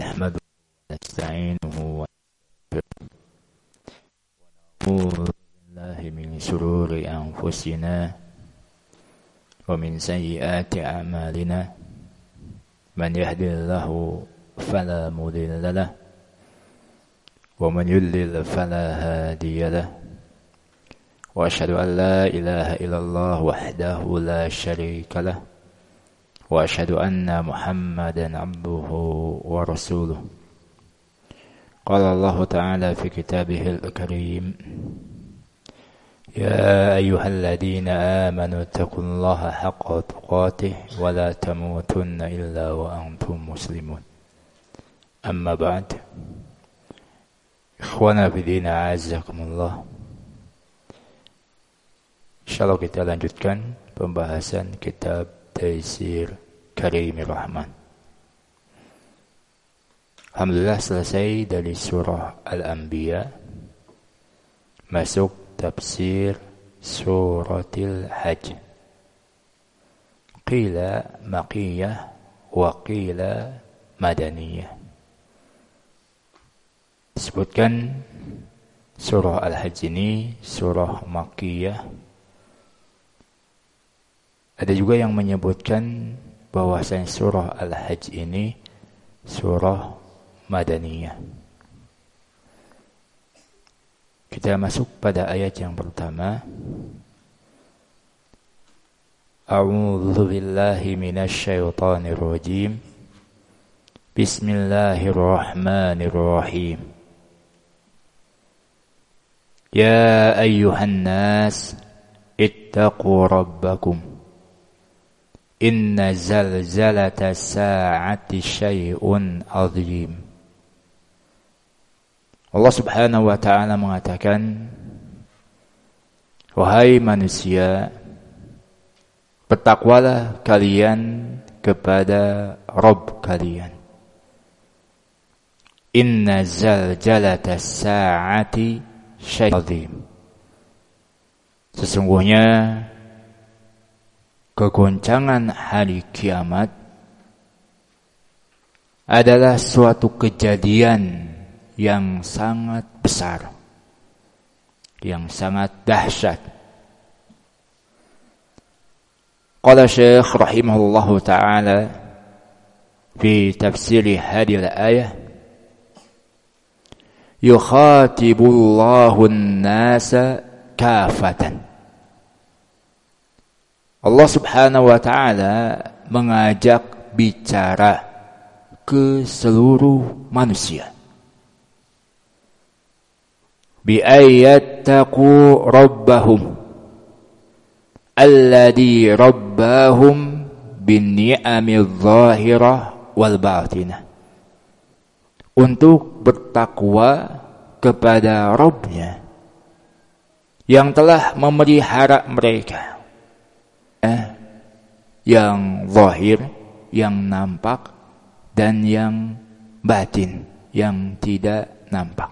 نحمده ونستعينه ونعوذ بالله من شرور أنفسنا ومن سيئات أعمالنا من يهد الله فلا مضل له ومن يضلل فلا هادي له وأشهد أن لا إله إلا الله وحده لا شريك له وأشهد أن محمدا عبده ورسوله قال الله تعالى في كتابه الكريم يا أيها الذين آمنوا اتقوا الله حق تقاته ولا تموتن إلا وأنتم مسلمون أما بعد إخوانا في الدين أعزكم الله. Insyaallah kita lanjutkan pembahasan kitab Taisir Karimir Rahman. Alhamdulillah selesai dari surah Al-Anbiya, masuk tafsir suratil Hajj. Qila Makkiyah wa qila Madaniyah. Disebutkan surah Al-Hajj ini surah Makkiyah. Ada juga yang menyebutkan bahwasanya surah Al-Hajj ini surah Madaniyah. Kita masuk pada ayat yang pertama. A'udzu billahi minasy syaithanir rajim. Bismillahirrahmanirrahim. Ya ayyuhan nas ittaqu rabbakum. Inna zalzalata sa'ati syai'un azim. Allah subhanahu wa ta'ala mengatakan, wahai manusia, bertakwalah kalian kepada Rabb kalian. Inna zalzalata sa'ati syai'un azim. Sesungguhnya kegoncangan hari kiamat adalah suatu kejadian yang sangat besar, yang sangat dahsyat. Qala Syekh rahimahullahu ta'ala fi tafsiri hadhihi al-ayah, yukhatibullahu an-nasa kafatan. Allah subhanahu wa ta'ala mengajak bicara ke seluruh manusia. Bi'ayyattaqu rabbahum alladhi rabbahum bin ni'amil zahirah wal batinah. Untuk bertakwa kepada Rabbnya yang telah memelihara mereka, yang zahir, yang nampak, dan yang batin, yang tidak nampak.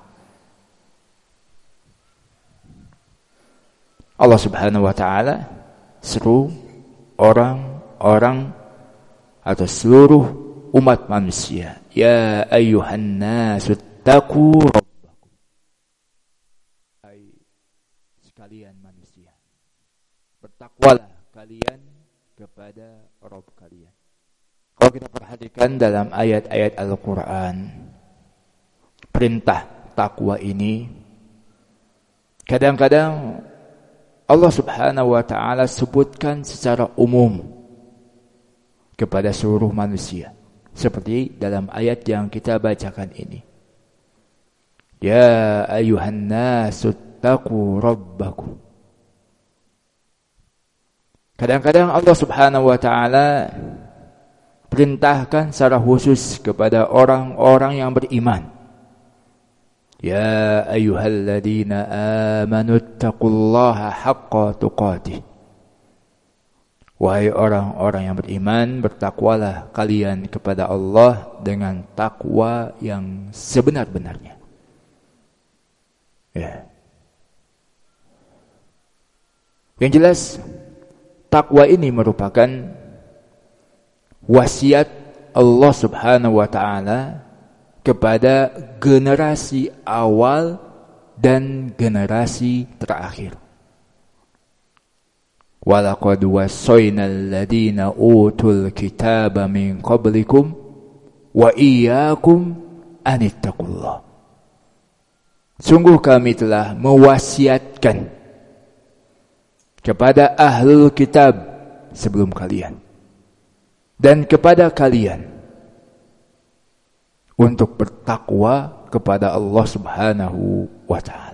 Allah subhanahu wa ta'ala seru orang-orang atau seluruh umat manusia, ya ayyuhan nasu taqu rabbakum. Hai sekalian manusia, bertakwalah kalian kepada Rabb kalian. Kalau kita perhatikan dalam ayat-ayat Al-Quran, perintah takwa ini kadang-kadang Allah subhanahu wa ta'ala sebutkan secara umum kepada seluruh manusia, seperti dalam ayat yang kita bacakan ini. Ya ayyuhan nasu taqu rabbakum. Kadang-kadang Allah subhanahu wa ta'ala perintahkan secara khusus kepada orang-orang yang beriman. Ya ayyuhalladzina amanu taqullaha haqqa tuqatih. Wahai orang-orang yang beriman, bertakwalah kalian kepada Allah dengan takwa yang sebenar-benarnya. Ya. Yang jelas, takwa ini merupakan wasiat Allah subhanahu wa ta'ala kepada generasi awal dan generasi terakhir. Walaqad wassaynal ladzina utul kitaba min qablikum wa iyyakum anittaqullah. Sungguh kami telah mewasiatkan kepada ahlul kitab sebelum kalian dan kepada kalian untuk bertakwa kepada Allah Subhanahu wa ta'ala.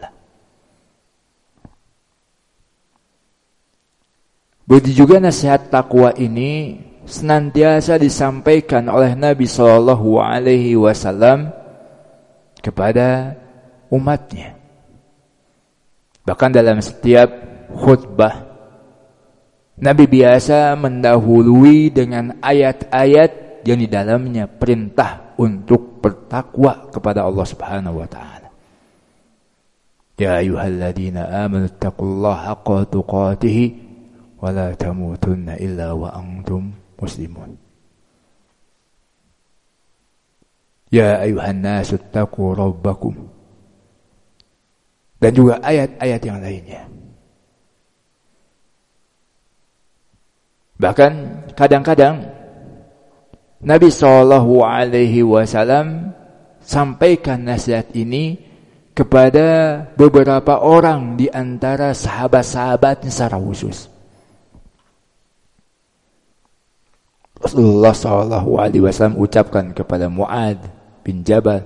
Begitu juga nasihat takwa ini senantiasa disampaikan oleh Nabi Shallallahu Alaihi Wasallam kepada umatnya. Bahkan dalam setiap khutbah, Nabi biasa mendahului dengan ayat-ayat yang di dalamnya perintah untuk bertakwa kepada Allah Subhanahu wa taala. Ya ayyuhalladzina amanu taqullaha haqqa tuqatih wa la tamutunna illa wa antum muslimun. Ya ayuhan nasu taqu rabbakum. Dan juga ayat-ayat yang lainnya. Bahkan kadang-kadang Nabi Shallallahu Alaihi Wasallam sampaikan nasihat ini kepada beberapa orang di antara sahabat-sahabatnya secara khusus. Rasulullah SAW ucapkan kepada Mu'adz bin Jabal,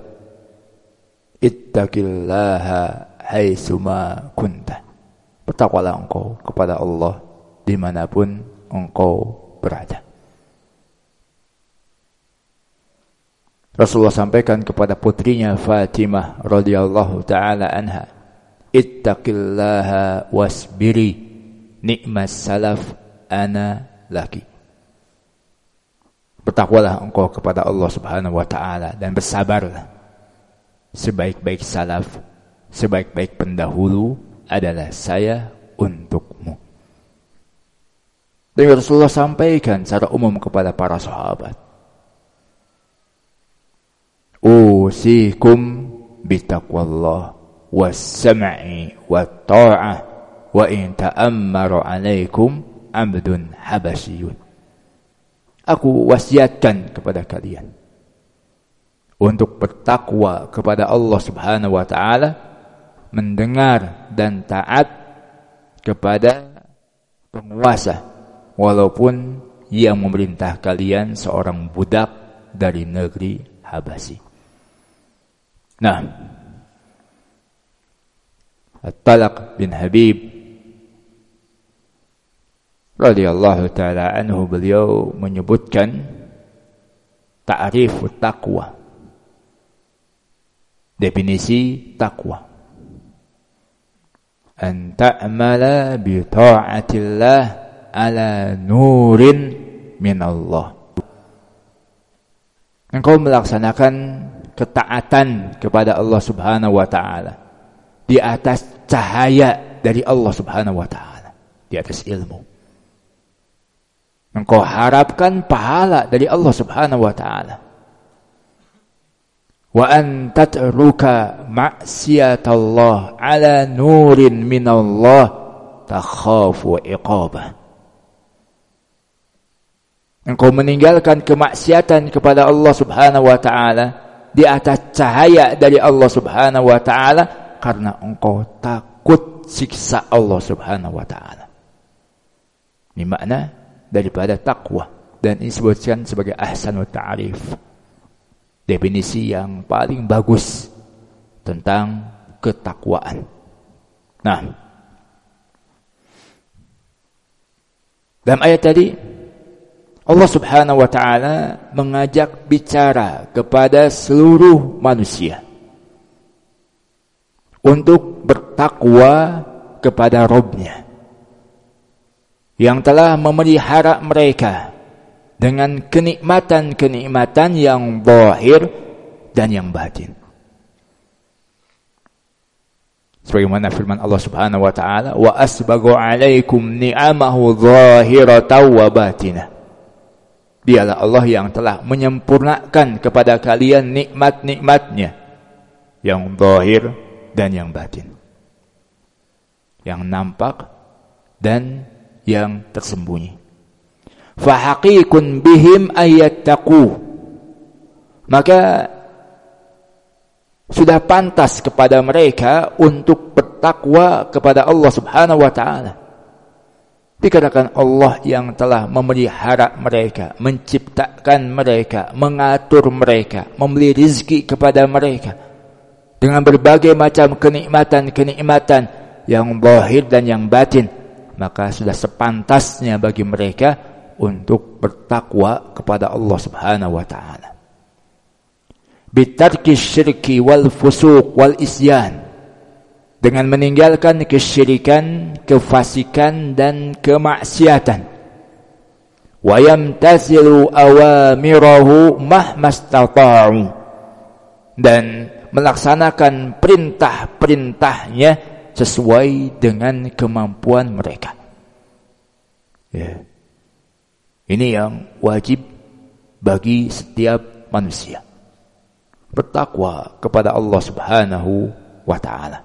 ittaqillaha haitsuma kunta. Bertakwalah engkau kepada Allah dimanapun engkau berada. Rasulullah sampaikan kepada putrinya Fatimah radhiyallahu taala anha, ittaqillaha wasbiri ni'mas salaf ana laki. Bertakwalah engkau kepada Allah Subhanahu wa taala dan bersabarlah. Sebaik-baik salaf, sebaik-baik pendahulu adalah saya untukmu. Dan Rasulullah sampaikan secara umum kepada para sahabat, usikum bitaqwallah was-sam'i wat-tha'ah wa in ta'ammara 'alaikum 'abdun habasyiyun. Aku wasiatkan kepada kalian untuk bertakwa kepada Allah Subhanahu wa taala, mendengar dan taat kepada penguasa walaupun yang memerintah kalian seorang budak dari negeri Habasyi. Nah, At-Talaq bin Habib radhiyallahu ta'ala anhu, beliau menyebutkan ta'rif taqwa, definisi taqwa, an ta'mala bi ta'atillah ala nurin min Allah. Engkau melaksanakan ketaatan kepada Allah Subhanahu wa ta'ala di atas cahaya dari Allah Subhanahu wa ta'ala, di atas ilmu. Engkau harapkan pahala dari Allah Subhanahu wa ta'ala. Wa an tatruka ma'siyatallah ala nurin minallah takhafu iqabah. Engkau meninggalkan kemaksiatan kepada Allah Subhanahu wa ta'ala di atas cahaya dari Allah Subhanahu wa ta'ala karena engkau takut siksa Allah Subhanahu wa ta'ala. Ini makna daripada takwa, dan disebutkan sebagai ahsanut ta'rif, definisi yang paling bagus tentang ketakwaan. Nah, dalam ayat tadi Allah Subhanahu wa ta'ala mengajak bicara kepada seluruh manusia untuk bertakwa kepada Rabb-Nya yang telah memelihara mereka dengan kenikmatan-kenikmatan yang zahir dan yang batin. Sebagaimana firman Allah Subhanahu wa ta'ala, wa asbaghu 'alaikum ni'amahu zahiratan wa batinah. Dialah Allah yang telah menyempurnakan kepada kalian nikmat-nikmatnya yang zahir dan yang batin, yang nampak dan yang tersembunyi. Fahaqiqun bihim ayattaqu, maka sudah pantas kepada mereka untuk bertakwa kepada Allah Subhanahu wa taala. Dikatakan Allah yang telah memelihara mereka, menciptakan mereka, mengatur mereka, memberi rizki kepada mereka dengan berbagai macam kenikmatan-kenikmatan yang zahir dan yang batin, maka sudah sepantasnya bagi mereka untuk bertakwa kepada Allah Subhanahu wa taala. Bitarki syirki wal fusuq wal isyan, dengan meninggalkan kesyirikan, kefasikan dan kemaksiatan. Wa yamtasilu awamirahu mahmastata'u, dan melaksanakan perintah-perintahnya sesuai dengan kemampuan mereka. Ya. Ini yang wajib bagi setiap manusia, bertakwa kepada Allah Subhanahu wa taala.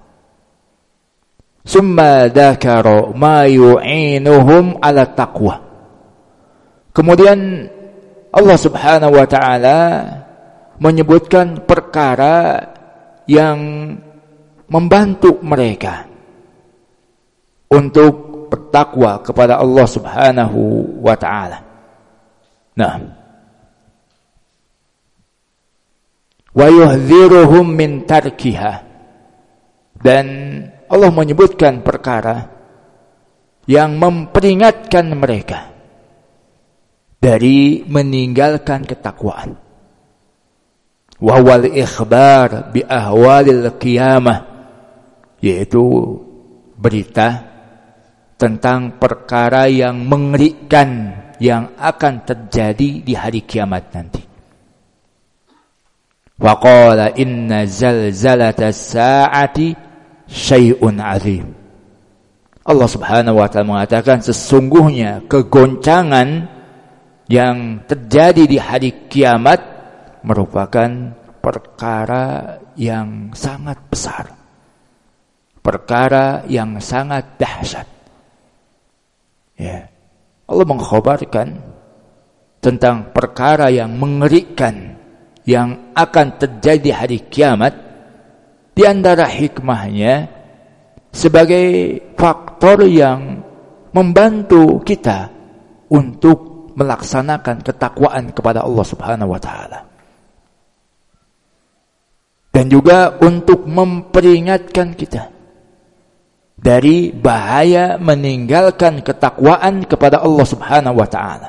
Summa dzakara ma yu'inuhum 'ala taqwa. Kemudian Allah Subhanahu wa taala menyebutkan perkara yang membantu mereka untuk bertakwa kepada Allah Subhanahu wa taala. Nah, wa yuhdhiruhum min tarkiha, dan Allah menyebutkan perkara yang memperingatkan mereka dari meninggalkan ketakwaan. Wa wal ikhbar bi ahwalil qiyamah, yaitu berita tentang perkara yang mengerikan yang akan terjadi di hari kiamat nanti. Wa qala inna zalzalatas sa'ati syai'un azim. Allah Subhanahu wa taala mengatakan sesungguhnya kegoncangan yang terjadi di hari kiamat merupakan perkara yang sangat besar, perkara yang sangat dahsyat. Ya. Allah mengkhabarkan tentang perkara yang mengerikan yang akan terjadi di hari kiamat. Di antara hikmahnya sebagai faktor yang membantu kita untuk melaksanakan ketakwaan kepada Allah Subhanahu wa taala. Dan juga untuk memperingatkan kita dari bahaya meninggalkan ketakwaan kepada Allah Subhanahu wa taala.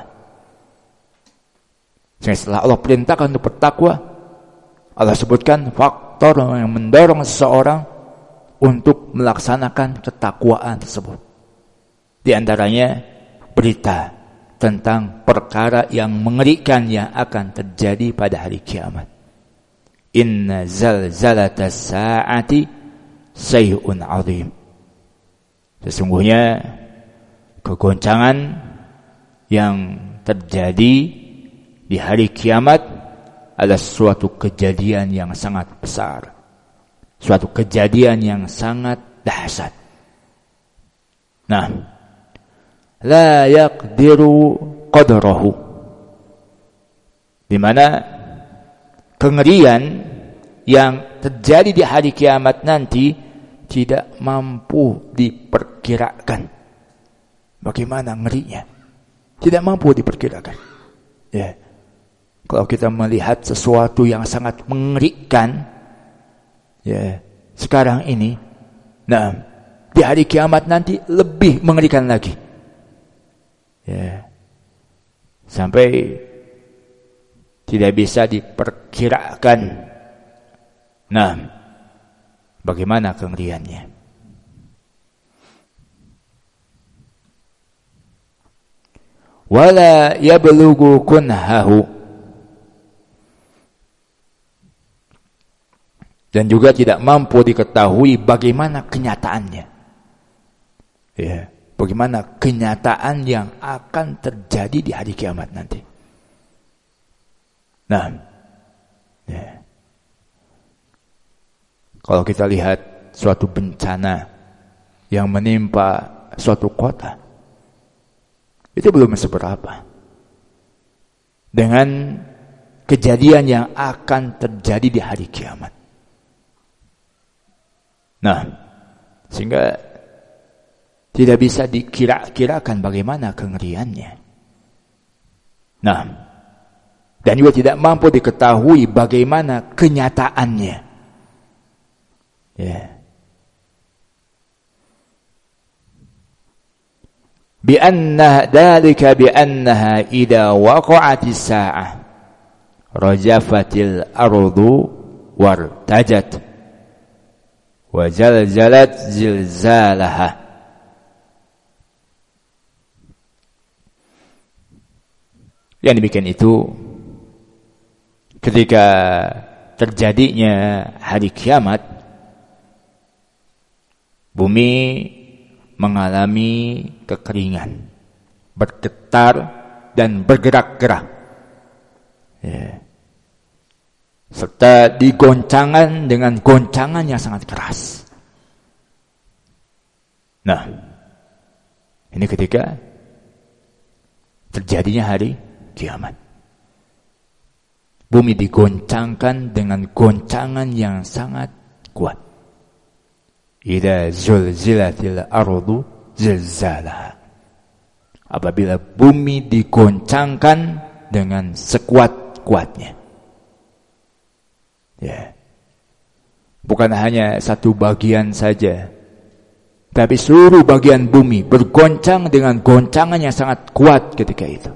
Setelah Allah perintahkan untuk bertakwa, Allah sebutkan faktor yang mendorong seseorang untuk melaksanakan ketakwaan tersebut. Di antaranya berita tentang perkara yang mengerikan yang akan terjadi pada hari kiamat. Inna zalzalatas sa'ati syai'un 'azim. Sesungguhnya kegoncangan yang terjadi di hari kiamat adalah suatu kejadian yang sangat besar, suatu kejadian yang sangat dahsyat. Nah, la yaqdiru qadrahu, di mana kengerian yang terjadi di hari kiamat nanti tidak mampu diperkirakan. Bagaimana ngerinya? Tidak mampu diperkirakan. Ya. Kalau kita melihat sesuatu yang sangat mengerikan, ya, sekarang ini, nah, di hari kiamat nanti lebih mengerikan lagi. Ya. Sampai tidak bisa diperkirakan. Nah, bagaimana kengeriannya? Wala yablughu kunhahu, dan juga tidak mampu diketahui bagaimana kenyataannya. Ya, bagaimana kenyataan yang akan terjadi di hari kiamat nanti. Nah, ya. Kalau kita lihat suatu bencana yang menimpa suatu kota, itu belum seberapa dengan kejadian yang akan terjadi di hari kiamat. Nah, sehingga tidak bisa dikira-kirakan bagaimana kengeriannya. Nah, dan juga tidak mampu diketahui bagaimana kenyataannya. Ya. Bi'annaha idza waqa'atis sa'ah rajafatil ardu wartajat wa zalzalat zilzalaha. Yang demikian itu ketika terjadinya hari kiamat, bumi mengalami kekeringan, bergetar dan bergerak-gerak, ya. Serta digoncangkan dengan goncangan yang sangat keras. Nah, ini ketika terjadinya hari kiamat, bumi digoncangkan dengan goncangan yang sangat kuat. Idza zulzilatil ardu zilzalaha. Apabila bumi digoncangkan dengan sekuat-kuatnya. Ya. Bukan hanya satu bagian saja, tapi seluruh bagian bumi bergoncang dengan goncangan yang sangat kuat ketika itu.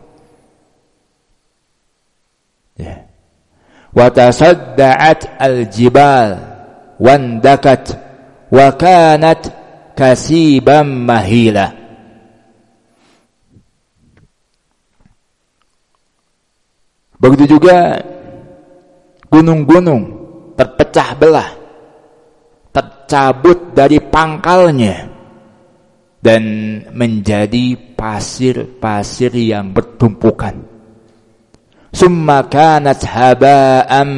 Ya. Wa tasadda'at al-jibal wandakat wa kanat kasiban mahila. Begitu juga gunung-gunung terpecah belah, tercabut dari pangkalnya dan menjadi pasir-pasir yang bertumpukan. Summa kanat haba'am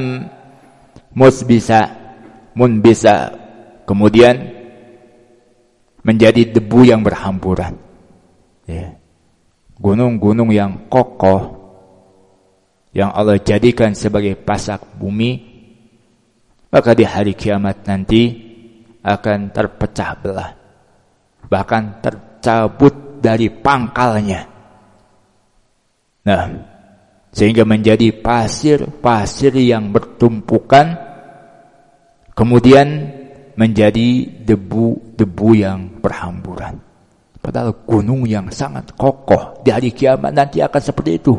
munbisa. Kemudian menjadi debu yang berhamburan. Ya. Gunung-gunung yang kokoh yang Allah jadikan sebagai pasak bumi, maka di hari kiamat nanti akan terpecah belah, bahkan tercabut dari pangkalnya. Nah, sehingga menjadi pasir-pasir yang bertumpukan, kemudian menjadi debu-debu yang berhamburan. Padahal gunung yang sangat kokoh di hari kiamat nanti akan seperti itu.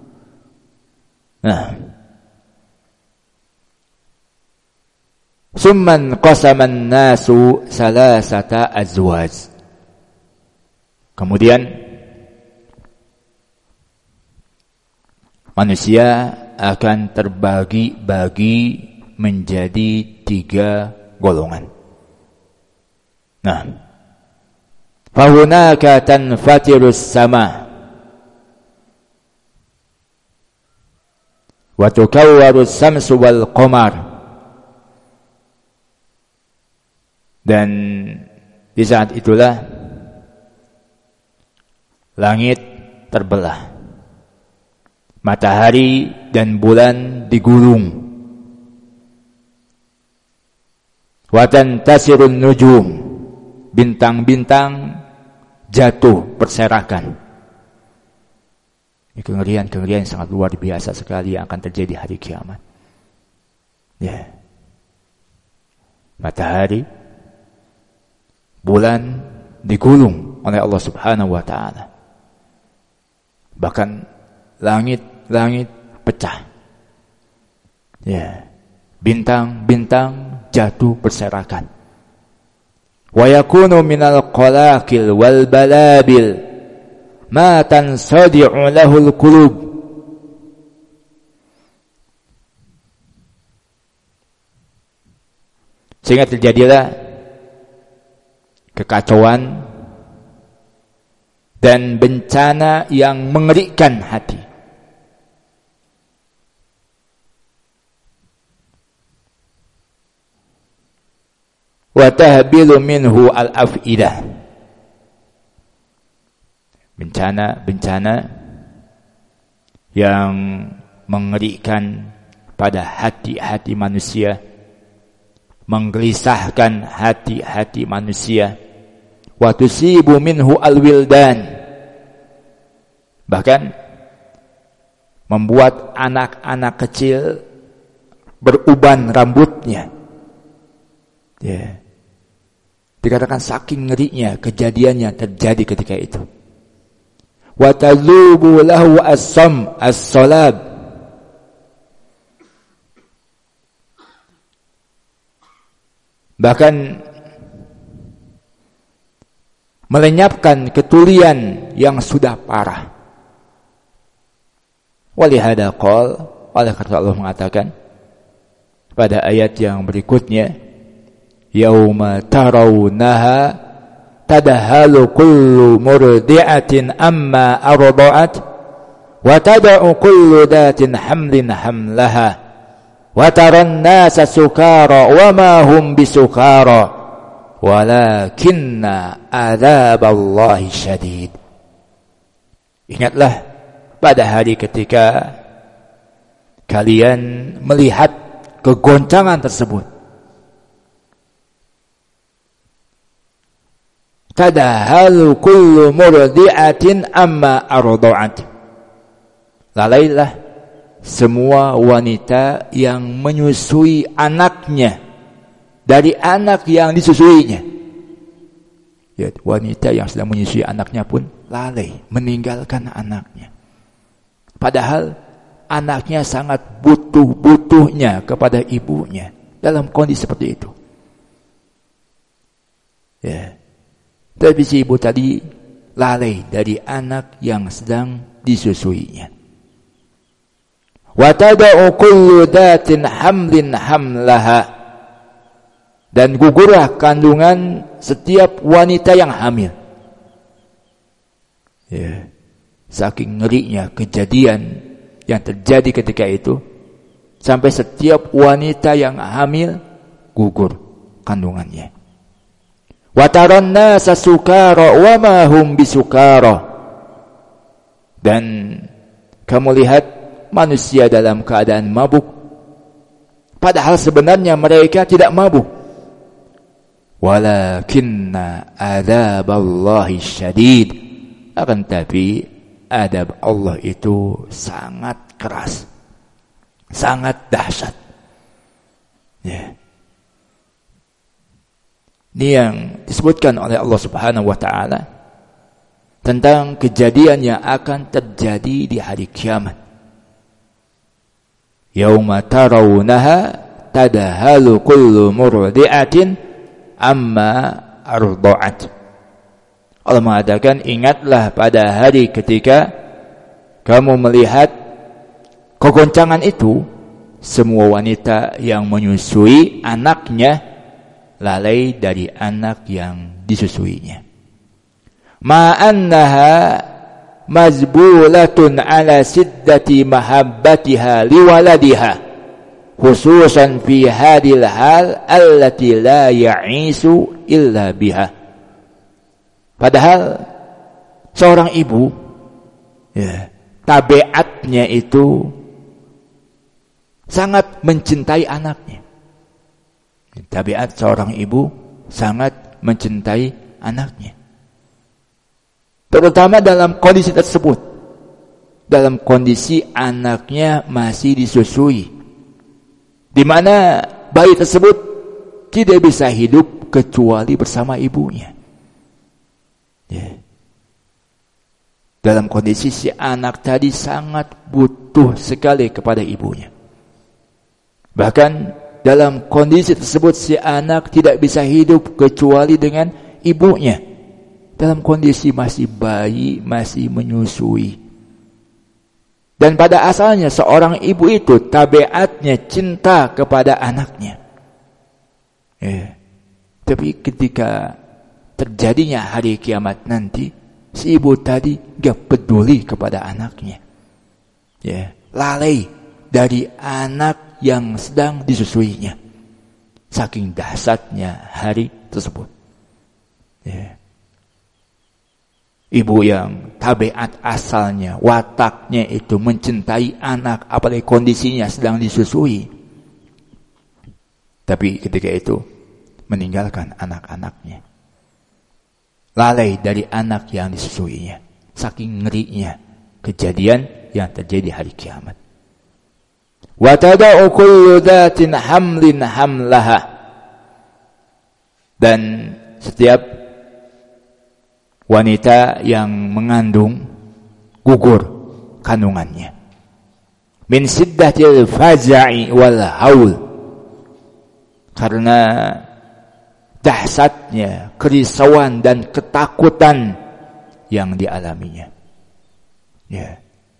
Nah, summan qasaman nasu salasata azwaj. Kemudian manusia akan terbagi-bagi menjadi 3 golongan. Nah, fahunaka tanfatirus sama wa tukawwarus samsu wal qamar. Dan di saat itulah langit terbelah, matahari dan bulan digulung, wa tantasirun nujum, bintang-bintang jatuh berserakan. Ini kengerian-kengerian yang sangat luar biasa sekali yang akan terjadi hari kiamat. Ya. Matahari, bulan digulung oleh Allah Subhanahu wa taala. Bahkan langit pecah. Ya. Bintang-bintang jatuh berserakan. Wa yakunu minal qalaqil wal balabil ma tansadi'u lahul qulub. Sehingga terjadilah kekacauan dan bencana yang mengerikan hati. wa tahbilu minhu al-afidah. Bencana-bencana yang mengerikan pada hati-hati manusia, menggelisahkan hati-hati manusia. Wa tusibu minhu al-wildan, bahkan membuat anak-anak kecil beruban rambutnya. Ya. Dikatakan saking ngerinya kejadian yang terjadi ketika itu. Wa tazubu lahu as-salab. Bahkan melenyapkan ketulian yang sudah parah. Walihada qala, oleh karena Allah mengatakan pada ayat yang berikutnya, yauma tarawunaha tadhalu kullu murdi'atin amma arda'at wa tad'u kullu dhatin hamlin hamlaha wa taran nasa sukara wa ma hum bisukara walakinna adzaballahi syadid. Ingatlah pada hari ketika kalian melihat kegoncangan tersebut. Tadahalu kullu murdi'atin amma arda'at. Lalailah semua wanita yang menyusui anaknya dari anak yang disusuinya. Ya, wanita yang sedang menyusui anaknya pun lalai meninggalkan anaknya. Padahal anaknya sangat butuh-butuhnya kepada ibunya dalam kondisi seperti itu. Ya. Tapi si ibu tadi lalai dari anak yang sedang disusuinya. Wa tad'u kullu dhatin hamlin hamlaha, dan gugurlah kandungan setiap wanita yang hamil. Ya. Saking ngerinya kejadian yang terjadi ketika itu, sampai setiap wanita yang hamil gugur kandungannya. Wa taran nasa sukara wa ma hum bisukara, dan kamu lihat manusia dalam keadaan mabuk, padahal sebenarnya mereka tidak mabuk. Walakinna adzaballahi syadid, akan tapi adab Allah itu sangat keras, sangat dahsyat. Ya. Ini yang disebutkan oleh Allah Subhanahu wa taala tentang kejadian yang akan terjadi di hari kiamat. Yauma tarawunaha tadhalu kullu murdi'atin amma arda'at. Allah mengatakan, ingatlah pada hari ketika kamu melihat kegoncangan itu, semua wanita yang menyusui anaknya lalai dari anak yang disusuinya. Ma'annaha mazbulatun ala siddati mahabbatiha liwaladiha, khususan fi hadil hal allati la ya'isu illa biha. Padahal seorang ibu, ya, tabiatnya itu sangat mencintai anaknya. Tabiat seorang ibu sangat mencintai anaknya, terutama dalam kondisi tersebut, dalam kondisi anaknya masih disusui, di mana bayi tersebut tidak bisa hidup kecuali bersama ibunya. Ya. Dalam kondisi si anak tadi sangat butuh sekali kepada ibunya. Bahkan dalam kondisi tersebut si anak tidak bisa hidup kecuali dengan ibunya. Dalam kondisi masih bayi, masih menyusui. Dan pada asalnya seorang ibu itu tabiatnya cinta kepada anaknya. Tapi ketika terjadinya hari kiamat nanti, si ibu tadi gak peduli kepada anaknya. Lalai dari anak yang sedang disusuinya. Saking dahsyatnya hari tersebut. Ya. Ibu yang tabiat asalnya, wataknya itu mencintai anak, apalagi kondisinya sedang disusui. Tapi ketika itu meninggalkan anak-anaknya. Lalai dari anak yang disusuinya. Saking ngerinya kejadian yang terjadi hari kiamat. Wa tada'u kullu dhatin hamlin hamlaha. Dan setiap wanita yang mengandung gugur kandungannya. Min siddatil faza'i wal haul. Karena dahsyatnya kerisauan dan ketakutan yang dialaminya. Ya.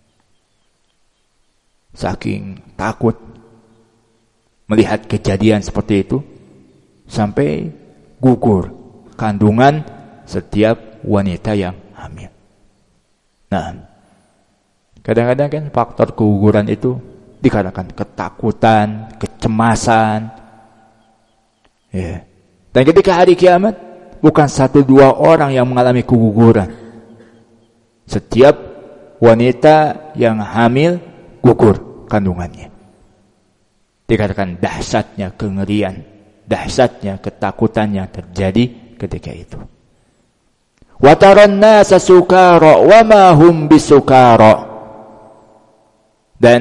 Saking takut melihat kejadian seperti itu sampai gugur kandungan setiap wanita yang hamil. Nah, kadang-kadang kan faktor keguguran itu dikarenakan ketakutan, kecemasan. Ya. Dan ketika hari kiamat bukan 1-2 orang yang mengalami keguguran. Setiap wanita yang hamil gugur kandungannya. Dikarenakan dahsyatnya kengerian, dahsyatnya ketakutan yang terjadi ketika itu. Wa taran nasa sukara wa ma hum bisukara. Dan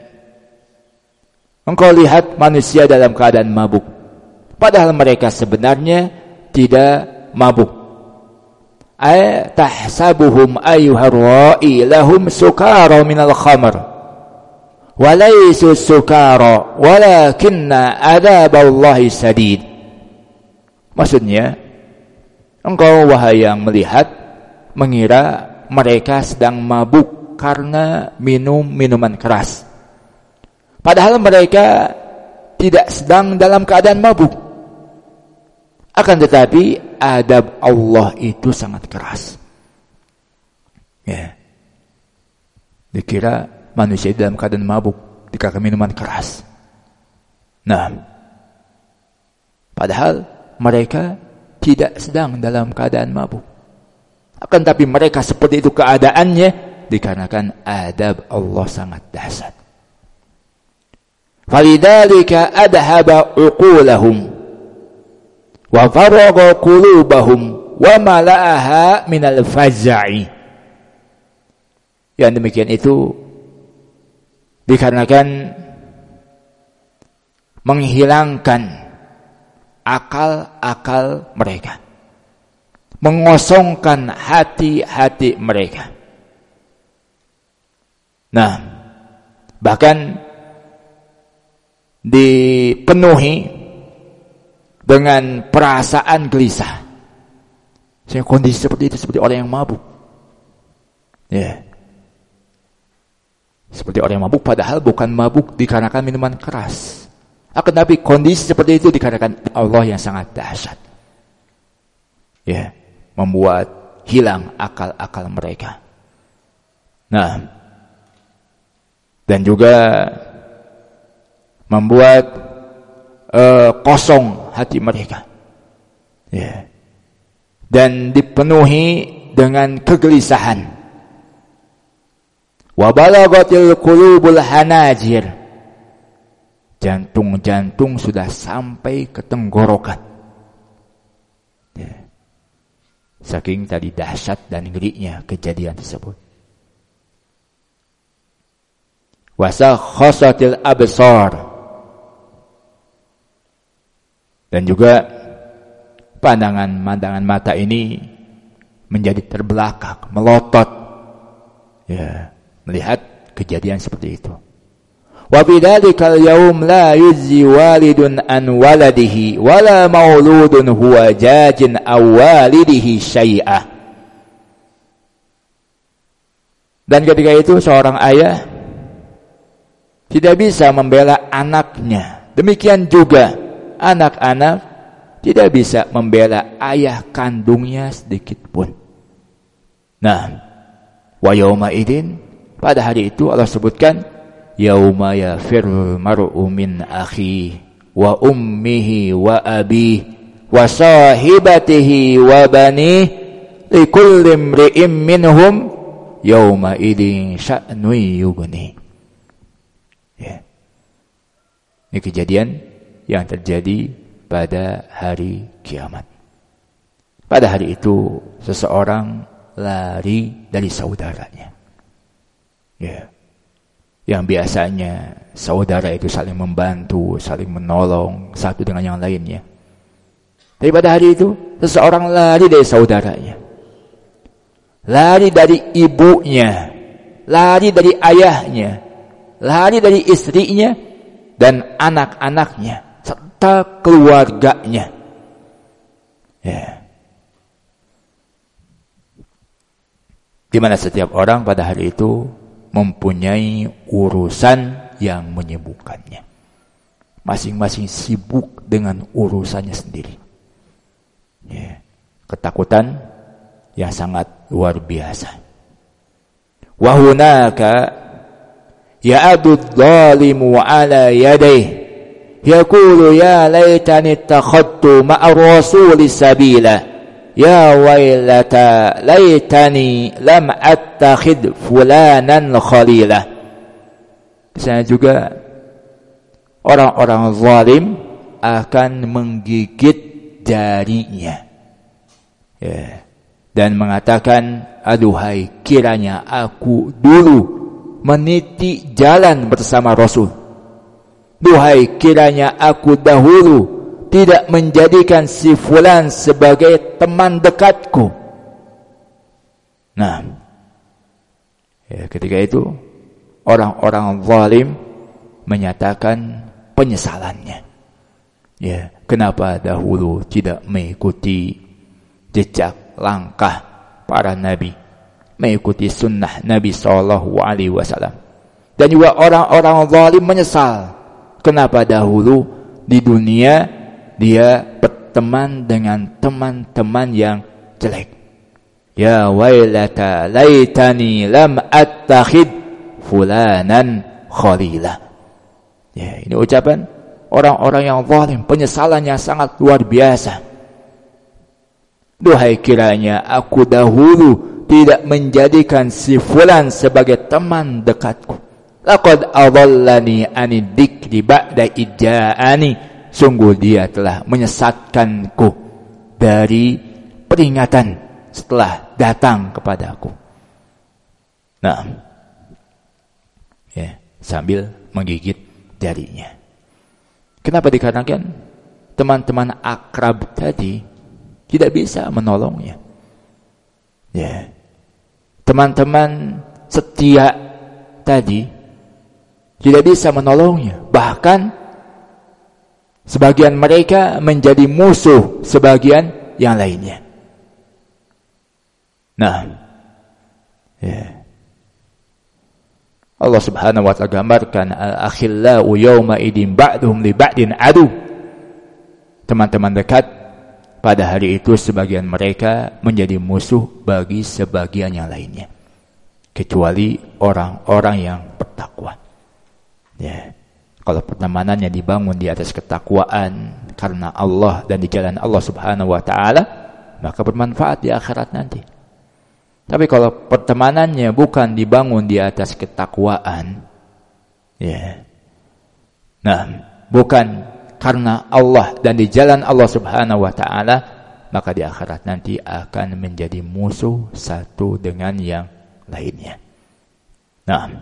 engkau lihat manusia dalam keadaan mabuk, padahal mereka sebenarnya tidak mabuk. Ay tahsabuhum ayyuhar ra'i lahum sukara minal khamr wa laysu sukara walakinna adzaballahi sadid. Maksudnya, engkau wahai yang melihat mengira mereka sedang mabuk karena minum minuman keras, padahal mereka tidak sedang dalam keadaan mabuk. Akan tetapi adab Allah itu sangat keras. Ya. Dikira manusia dalam keadaan mabuk dikarenakan minuman keras. Nah, padahal mereka tidak sedang dalam keadaan mabuk. Akan tetapi mereka seperti itu keadaannya dikarenakan adab Allah sangat dahsyat. Falidzalika adhaba uqulahum wa faragha qulubahum wa mala'aha minal faza'i. Yang demikian itu dikarenakan menghilangkan akal-akal mereka, mengosongkan hati-hati mereka. Nah, bahkan dipenuhi dengan perasaan gelisah. Saya kondisi seperti itu, seperti orang yang mabuk. Ya. Seperti orang yang mabuk, padahal bukan mabuk dikarenakan minuman keras. Akan tapi kondisi seperti itu dikarenakan Allah yang sangat dahsyat. Ya, membuat hilang akal-akal mereka. Nah, dan juga membuat kosong hati mereka. Ya. Dan dipenuhi dengan kegelisahan. Wa balagatil qulubul hanajir. Jantung-jantung sudah sampai ke tenggorokan. Ya. Saking tadi dahsyat dan ngerinya kejadian tersebut. Wa sakhasatil absar. Dan juga pandangan mata ini menjadi terbelakang, melotot, ya, melihat kejadian seperti itu. Wa bidzalikal yaum la yujzi walidun an waladihi wala mauludun huwa jajin aw walidihi syai'ah. Dan ketika itu seorang ayah tidak bisa membela anaknya. Demikian juga anak-anak tidak bisa membela ayah kandungnya sedikit pun. Nah, wa yauma idin, pada hari itu Allah sebutkan yauma yafirul mar'u min akhi wa ummihi wa abihi wa sahibatihi wa banihi likulli imri'in minhum yawma idzin sya'nun yughni. Ya. Ini kejadian yang terjadi pada hari kiamat. Pada hari itu seseorang lari dari saudaranya. Ya. Yang biasanya saudara itu saling membantu, saling menolong satu dengan yang lainnya. Tapi pada hari itu seseorang lari dari saudaranya. Lari dari ibunya, lari dari ayahnya, lari dari istrinya dan anak-anaknya serta keluarganya. Ya. Di mana setiap orang pada hari itu mempunyai urusan yang menyibukkannya. Masing-masing sibuk dengan urusannya sendiri. Ya. Ketakutan yang sangat luar biasa. Wa hunaka ya'adu adh-dhalimu 'ala yadayhi yaqulu ya laitani ittakhadtu ma'a rasuli sabila. Ya wailata laitani lam attakhid fulanan khalila. Misalnya juga orang-orang zalim akan menggigit jarinya. Ya. Dan mengatakan, aduhai kiranya aku dulu meniti jalan bersama Rasul. Duhai kiranya aku dahulu tidak menjadikan si fulan sebagai teman dekatku. Nah, ya, ketika itu orang-orang zalim menyatakan penyesalannya. Ya, kenapa dahulu tidak mengikuti jejak langkah para nabi, mengikuti sunnah Nabi SAW. Dan juga orang-orang zalim menyesal, kenapa dahulu di dunia dia berteman dengan teman-teman yang jelek. Ya wailata laitani lam attakhid fulanan khalila. Ya, ini ucapan orang-orang yang zalim, penyesalannya sangat luar biasa. Duhai kiranya aku dahulu tidak menjadikan si fulan sebagai teman dekatku. Laqad adallani 'anid dzikri ba'da idja'ani. Sungguh dia telah menyesatkanku dari peringatan setelah datang kepadaku. Nah, ya, sambil menggigit jarinya. Kenapa? Dikarenakan teman-teman akrab tadi tidak bisa menolongnya. Ya, teman-teman setia tadi tidak bisa menolongnya. Bahkan sebagian mereka menjadi musuh sebagian yang lainnya. Nah, ya. Allah Subhanahu wa ta'ala gambarkan al-akhillau yawma idin ba'duhum li ba'din adu. Teman-teman dekat pada hari itu sebagian mereka menjadi musuh bagi sebagian yang lainnya. Kecuali orang-orang yang bertakwa. Ya. Kalau pertemanannya dibangun di atas ketakwaan karena Allah dan di jalan Allah Subhanahu wa ta'ala, maka bermanfaat di akhirat nanti. Tapi kalau pertemanannya bukan dibangun di atas ketakwaan, ya. Nah, bukan karena Allah dan di jalan Allah Subhanahu wa ta'ala, maka di akhirat nanti akan menjadi musuh satu dengan yang lainnya. Nah,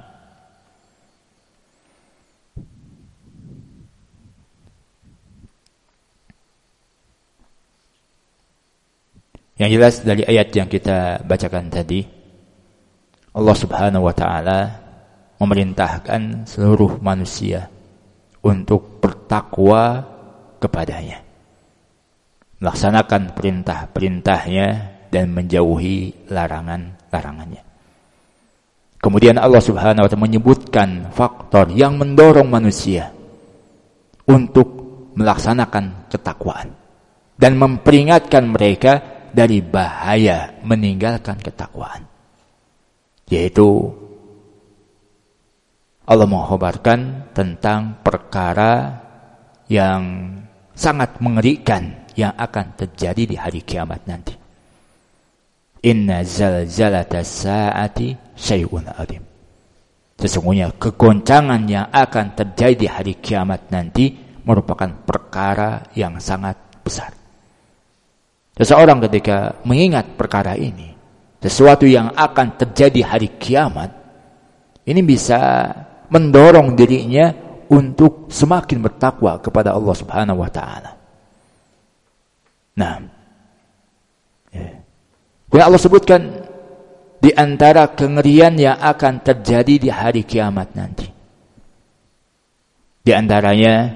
yang jelas dari ayat yang kita bacakan tadi, Allah Subhanahu wa ta'ala memerintahkan seluruh manusia untuk bertakwa kepadanya, melaksanakan perintah-perintahnya dan menjauhi larangan-larangannya. Kemudian Allah Subhanahu wa ta'ala menyebutkan faktor yang mendorong manusia untuk melaksanakan ketakwaan dan memperingatkan mereka dari bahaya meninggalkan ketakwaan, yaitu Allah mengkhabarkan tentang perkara yang sangat mengerikan yang akan terjadi di hari kiamat nanti. Inna zalzalatas saati syai'un 'adzim. Sesungguhnya kegoncangan yang akan terjadi di hari kiamat nanti merupakan perkara yang sangat besar. Seseorang ketika mengingat perkara ini, sesuatu yang akan terjadi hari kiamat, ini bisa mendorong dirinya untuk semakin bertakwa kepada Allah Subhanahu wa taala. Nah, Allah sebutkan di antara kengerian yang akan terjadi di hari kiamat nanti. Di antaranya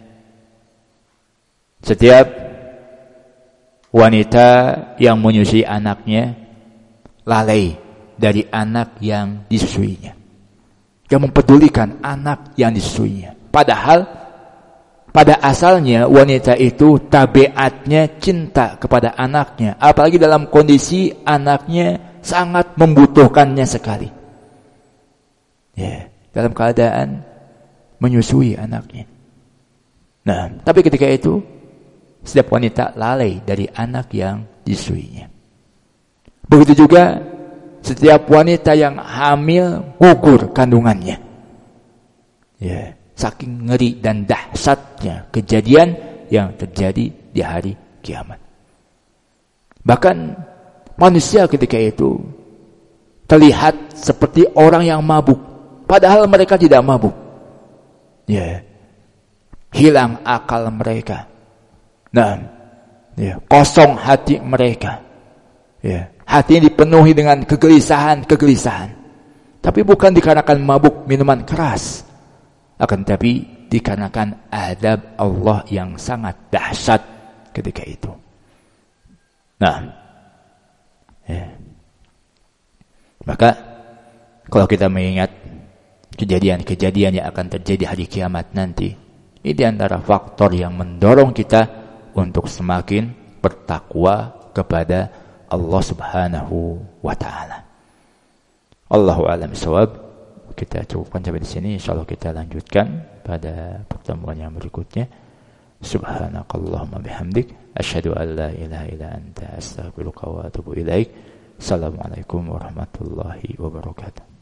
setiap wanita yang menyusui anaknya lalai dari anak yang disusuinya. Yang mempedulikan anak yang disusuinya. Padahal pada asalnya wanita itu tabiatnya cinta kepada anaknya. Apalagi dalam kondisi anaknya sangat membutuhkannya sekali. Dalam keadaan menyusui anaknya. Nah, tapi ketika itu setiap wanita lalai dari anak yang disusuinya. Begitu juga setiap wanita yang hamil gugur kandungannya. Saking ngeri dan dahsyatnya kejadian yang terjadi di hari kiamat. Bahkan manusia ketika itu terlihat seperti orang yang mabuk, padahal mereka tidak mabuk. Hilang akal mereka. Nah, kosong hati mereka. Hati dipenuhi dengan kegelisahan. Tapi bukan dikarenakan mabuk minuman keras, akan tapi dikarenakan azab Allah yang sangat dahsyat ketika itu. Nah, maka kalau kita mengingat kejadian-kejadian yang akan terjadi hari kiamat nanti, ini di antara faktor yang mendorong kita untuk semakin bertakwa kepada Allah Subhanahu wa taala. Allahu a'lam bishawab. Kita cukupkan sampai di sini, insyaallah kita lanjutkan pada pertemuan yang berikutnya. Subhanakallahumma bihamdik asyhadu an la ilaha illa anta astaghfiruka wa atubu ilaik. Assalamualaikum warahmatullahi wabarakatuh.